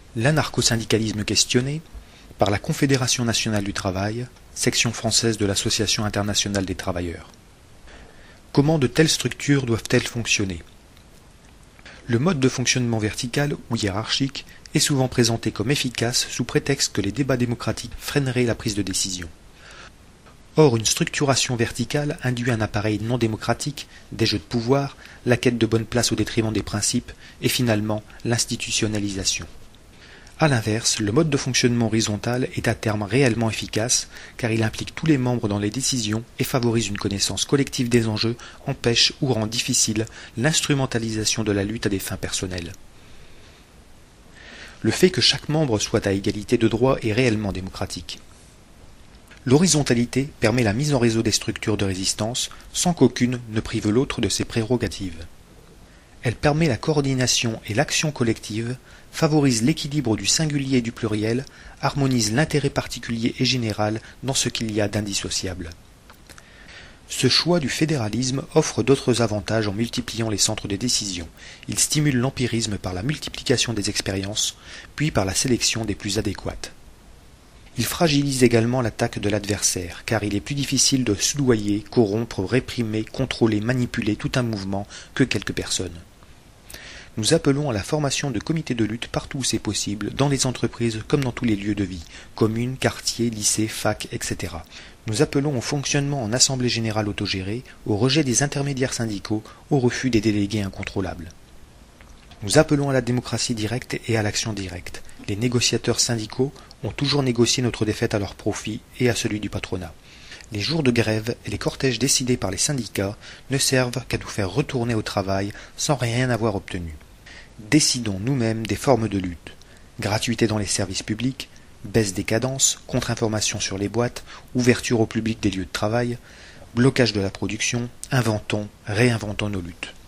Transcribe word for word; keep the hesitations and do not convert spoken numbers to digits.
L'anarcho-syndicalisme questionné par la Confédération nationale du travail, section française de l'Association internationale des travailleurs. Comment de telles structures doivent-elles fonctionner? Le mode de fonctionnement vertical ou hiérarchique est souvent présenté comme efficace sous prétexte que les débats démocratiques freineraient la prise de décision. Or, une structuration verticale induit un appareil non démocratique, des jeux de pouvoir, la quête de bonne place au détriment des principes et finalement l'institutionnalisation. A l'inverse, le mode de fonctionnement horizontal est à terme réellement efficace car il implique tous les membres dans les décisions et favorise une connaissance collective des enjeux, empêche ou rend difficile l'instrumentalisation de la lutte à des fins personnelles. Le fait que chaque membre soit à égalité de droits est réellement démocratique. L'horizontalité permet la mise en réseau des structures de résistance sans qu'aucune ne prive l'autre de ses prérogatives. Elle permet la coordination et l'action collective, favorise l'équilibre du singulier et du pluriel, harmonise l'intérêt particulier et général dans ce qu'il y a d'indissociable. Ce choix du fédéralisme offre d'autres avantages en multipliant les centres de décision. Il stimule l'empirisme par la multiplication des expériences, puis par la sélection des plus adéquates. Il fragilise également l'attaque de l'adversaire, car il est plus difficile de soudoyer, corrompre, réprimer, contrôler, manipuler tout un mouvement que quelques personnes. Nous appelons à la formation de comités de lutte partout où c'est possible, dans les entreprises comme dans tous les lieux de vie, communes, quartiers, lycées, facs, et cetera. Nous appelons au fonctionnement en assemblée générale autogérée, au rejet des intermédiaires syndicaux, au refus des délégués incontrôlables. Nous appelons à la démocratie directe et à l'action directe. Les négociateurs syndicaux ont toujours négocié notre défaite à leur profit et à celui du patronat. Les jours de grève et les cortèges décidés par les syndicats ne servent qu'à nous faire retourner au travail sans rien avoir obtenu. Décidons nous-mêmes des formes de lutte. Gratuité dans les services publics, baisse des cadences, contre-information sur les boîtes, ouverture au public des lieux de travail, blocage de la production, inventons, réinventons nos luttes.